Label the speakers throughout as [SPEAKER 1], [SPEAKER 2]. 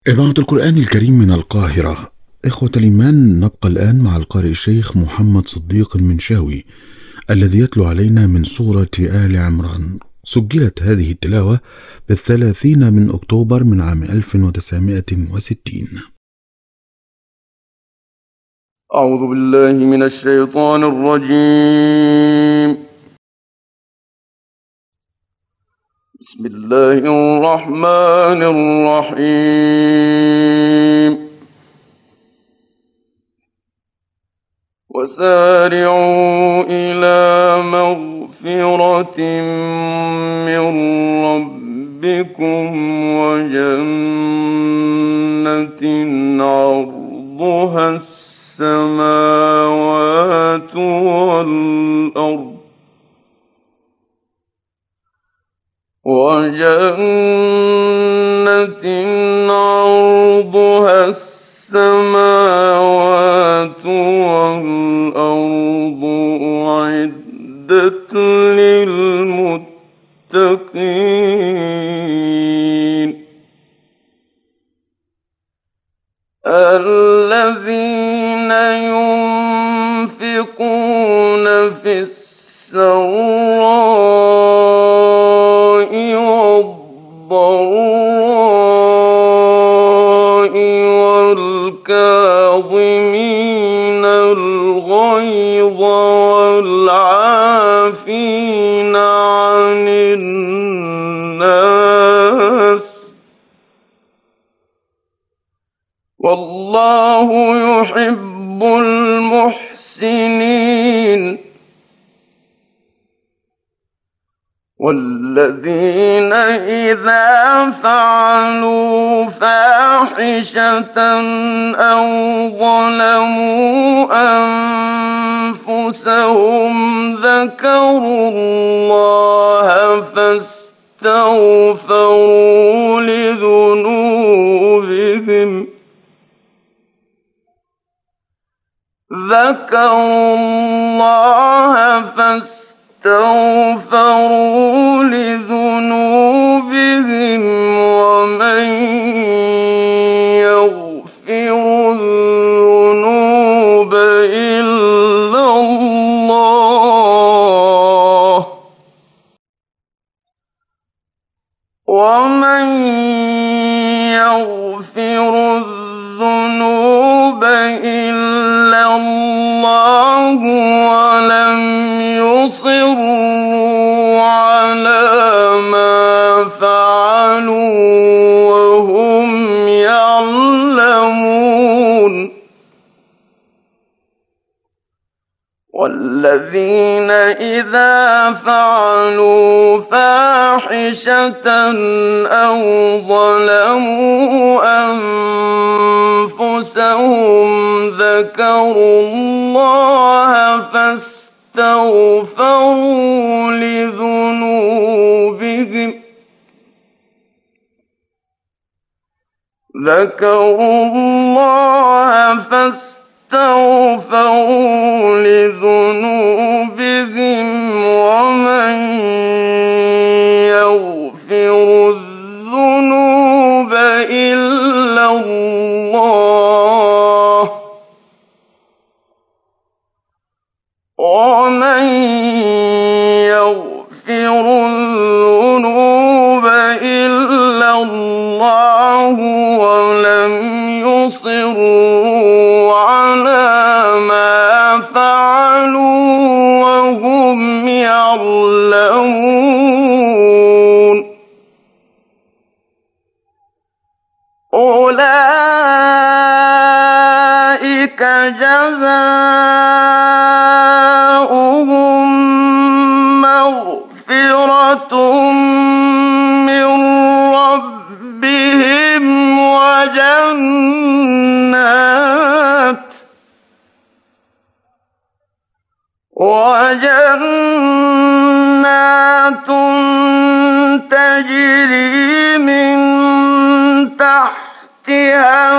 [SPEAKER 1] إذاعة القرآن الكريم من القاهرة. إخوة الإيمان، نبقى الآن مع القارئ الشيخ محمد صديق المنشاوي الذي يتلو علينا من سورة آل عمران. سجلت هذه التلاوة بالثلاثين من أكتوبر من عام 1960.
[SPEAKER 2] أعوذ بالله من الشيطان الرجيم. بسم الله الرحمن الرحيم. وسارعوا إلى مغفرة من ربكم وجنة عرضها السماوات والأرض عرضها السماوات والأرض أعدت للمتقين الذين ينفقون في السراء والضراء والكاظمين الغيظ والعافين عن الناس والله يحب المحسنين والذين إذا فعلوا فاحشة أو ظلموا أنفسهم ذكروا الله فاستغفروا لذنوبهم ومن يغفر الذنوب إلا الله ومن يغفر الذنوب إلا الله ولم يصروا على ما فعلوا وهم يعلمون والذين إذا فعلوا فاحشة أو ظلموا أنفسهم ذكروا الله فاستغفروا لذنوبهم ومن يغفر الذنوب إلا الله ومن يغفر الذنوب إلا الله ولم يصروا على ما فعلوا وهم يعلمون أولئك جزاؤهم مغفرة من ربهم وجنات تجري من تحتها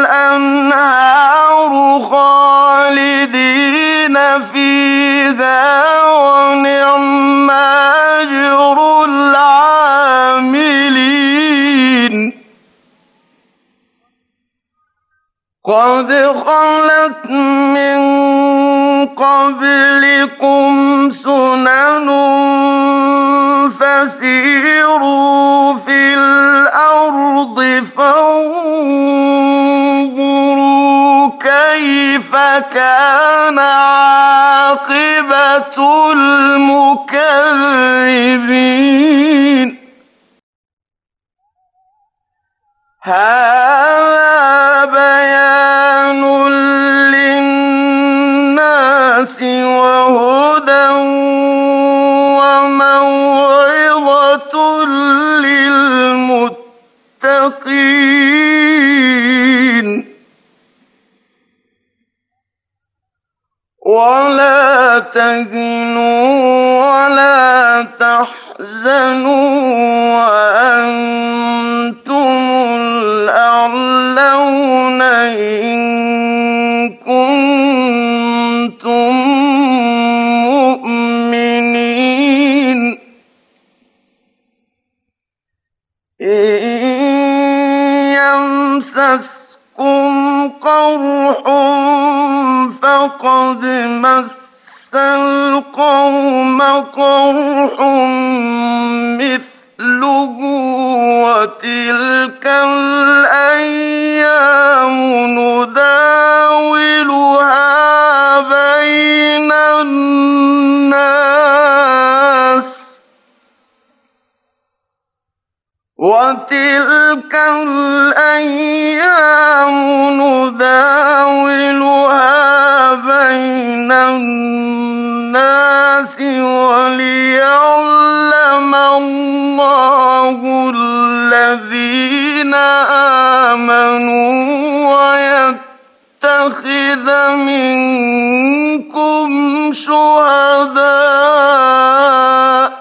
[SPEAKER 2] الأنهار خالدين فيها ونعم أجر العاملين قد خلت من قبلكم سنن فسيروا في الأرض فانظروا كيف كان عاقبة المكذبين هذا بيان للناس وهدى وموعظة للمتقين ولا تهنوا ولا تحزنوا وأنتم الأعلون إن كنتم مؤمنين إن يمسسكم قرح فقد مس القوم قرح مثله وتلك الأيام نداولها بين الناس وتلك الأيام نداولها بين الناس وليعلم الله الذين آمنوا ويتخذ منكم شهداء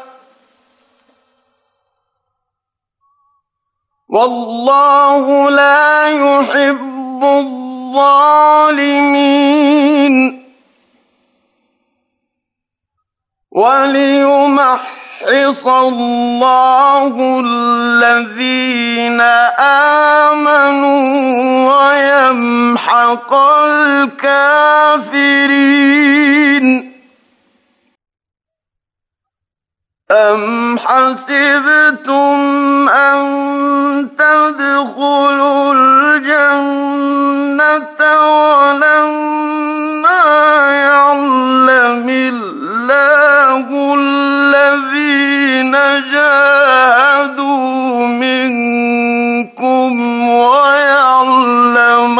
[SPEAKER 2] والله لا يحب الظالمين وليمحص الله الذين آمنوا ويمحق الكافرين أم حسبتم أن تدخلوا الجنة ولما يعلم الله الذين جاهدوا منكم ويعلم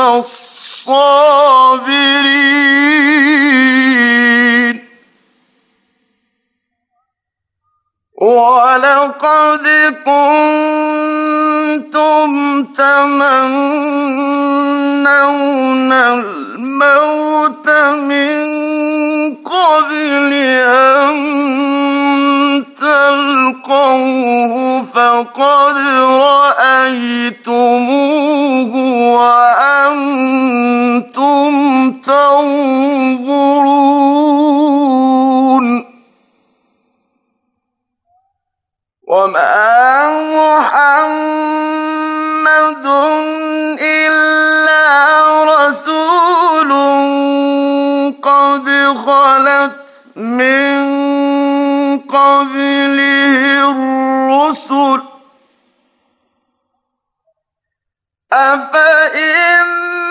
[SPEAKER 2] الصابرين ولقد كنتم تمنون الموت من قبل أن تلقوه فقد رأيتموه وأنتم تنظرون وما محمد إلا رسول قد خلت من قبله الرسل أفإن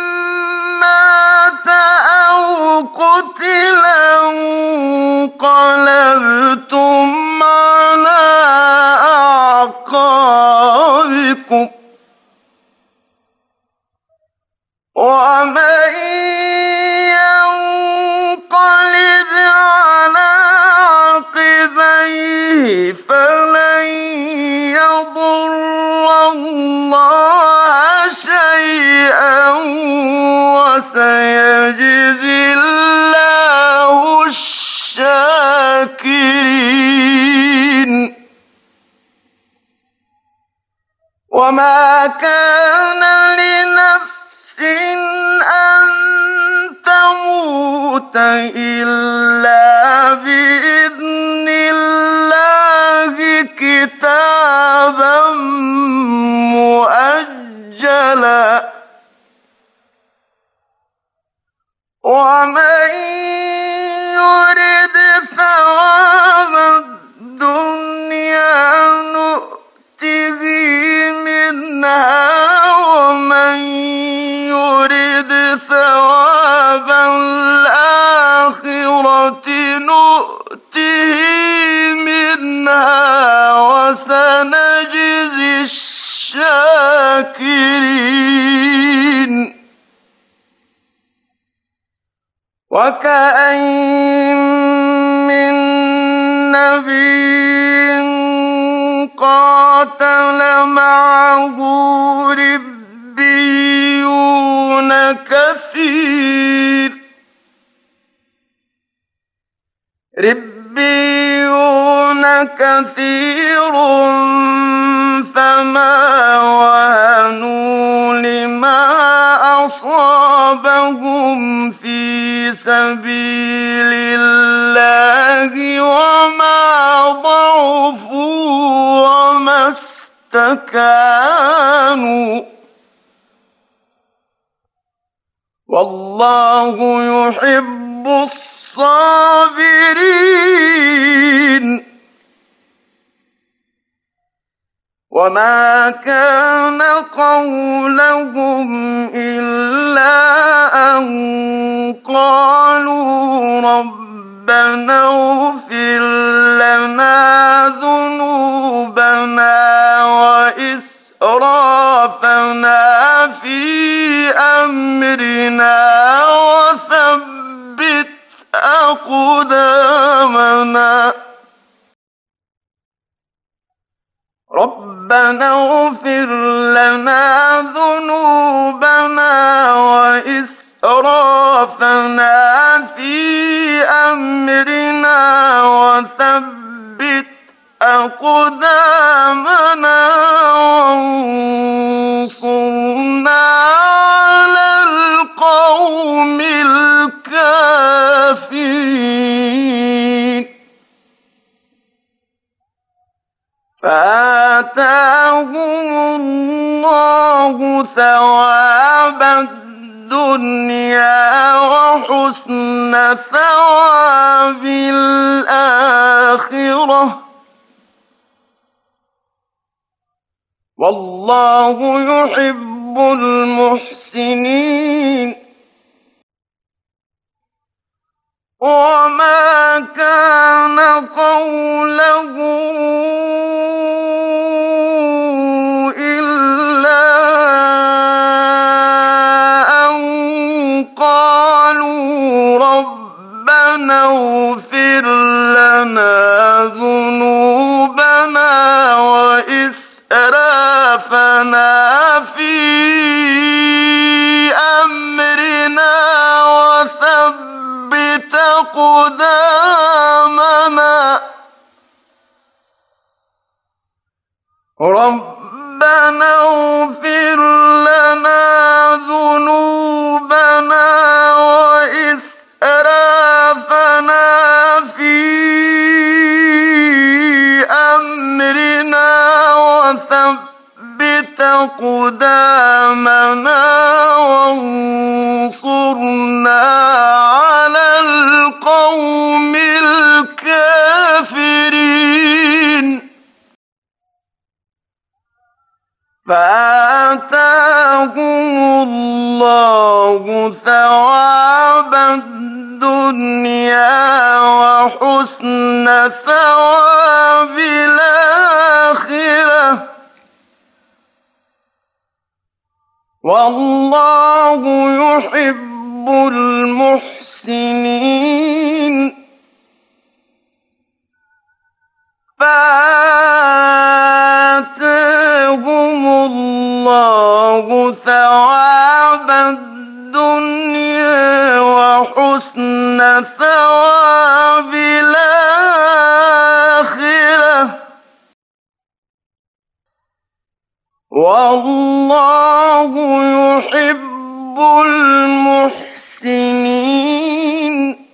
[SPEAKER 2] مات أو قتلا انقلبتم على أعقابكم ومن ينقلب على عقبيه فلن يضر الله شيئا وسيجزي الله الشاكرين وما كان لنفس أن تموت إلا بإذن الله كتابا مؤجلا ومن يرد ثواب الدنيا نؤته منها ومن يرد ثواب الآخرة نؤته منها وسنجزي الشاكرين. وكأين من نبي قاتل معه ربيون كثير فما وهنوا لما أصابهم في سبيل الله وما ضعفوا وما استكانوا والله يحب الصابرين. وما كان قولهم إلا أن قالوا ربنا اغفر لنا ذنوبنا وإسرافنا في أمرنا وثبت أقدامنا ربنا اغفر لنا ذنوبنا وإسرافنا في أمرنا وثبت أقدامنا وانصرنا على القوم الكافرين. فآتاهم الله ثواب الدنيا وحسن ثواب الآخرة والله يحب المحسنين. وما كان قولهم إلا أن قالوا ربنا اغفر لنا ذنوبنا وإسرافنا في أمرنا وثبت أقدامنا ربنا اغفر لنا ذنوبنا وإسرافنا في أمرنا وثبت أقدامنا وانصرنا على القوم الكافرين. فآتاهم الله ثواب الدنيا وحسن ثواب الآخرة والله يحب المحسنين. فآتاهم الله ثواب الدنيا وحسن ثواب الآخرة والله يحب المحسنين.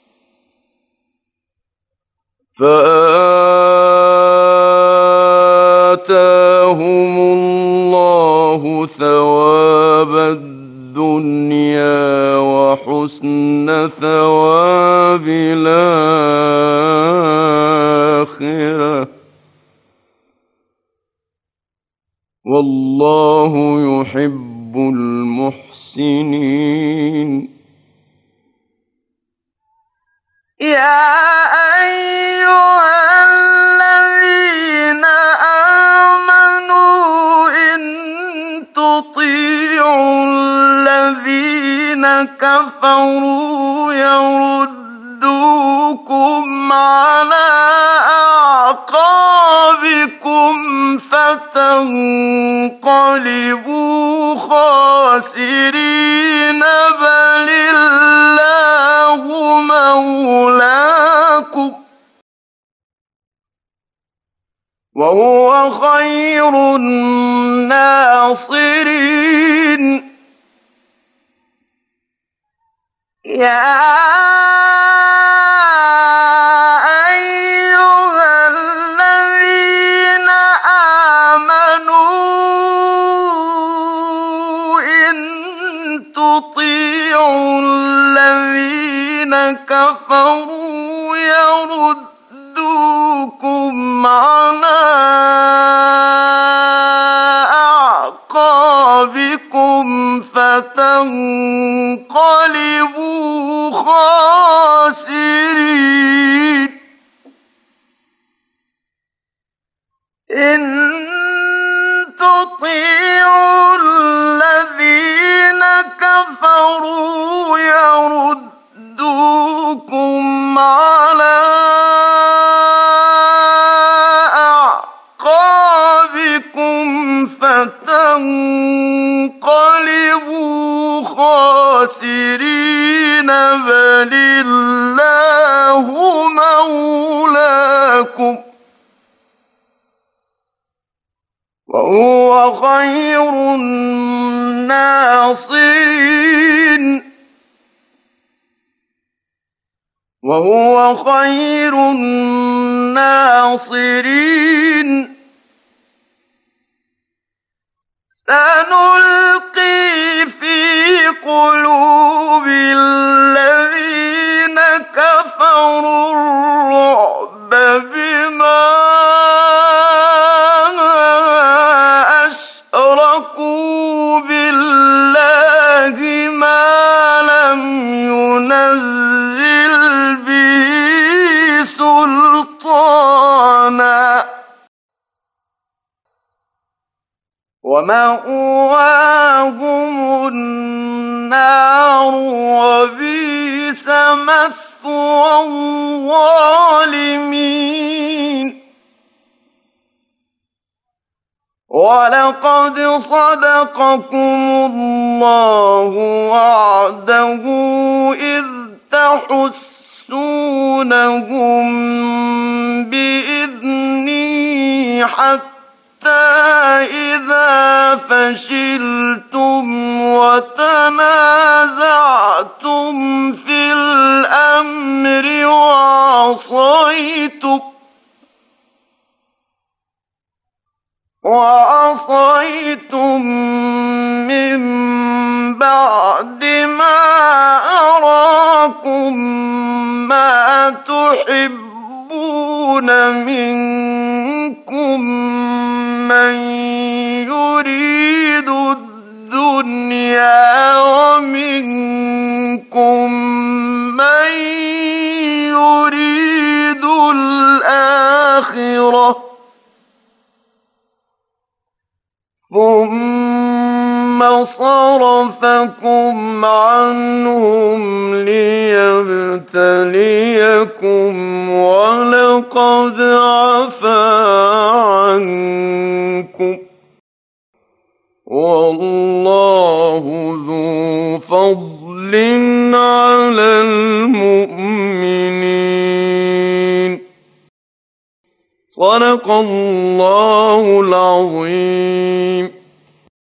[SPEAKER 2] فآتاهم الله ثواب الدنيا وحسن حسن ثواب الآخرة، والله يحب المحسنين. يا أيها الذين آمنوا إن تطيعوا الذين كفروا يردوكم على أعقابكم فتنقلبوا خاسرين، بل الله مولاكم وهو خير الناصرين. يا أيها الذين آمنوا إن تطيعوا الذين كفروا يردوكم على أعقابكم فتنقلبوا خاسرين. إن تطيعوا الذين كفروا يردوكم على أعقابكم فتنقلبوا خاسرين، بل الله مولاكم وهو خير الناصرين. وهو خير الناصرين. سنلقي في قلوب الذين كفروا الرعب بما أشركوا بالله ما لم ينزل به سلطانا، ومأواهم النار وبئس مثوى الظالمين. ولقد صدقكم الله وعده إذ تحسونهم بإذنه حتى إذا فشلتم وتنازعتم في الأمر وعصيتم من بعد ما أراكم ما تحبون منكم من يريد الدنيا ومنكم من يريد الآخرة، ثم صرفكم عنهم ليبتليكم ولقد عفا عنكم، والله ذو فضل على المؤمنين. صدق الله العظيم.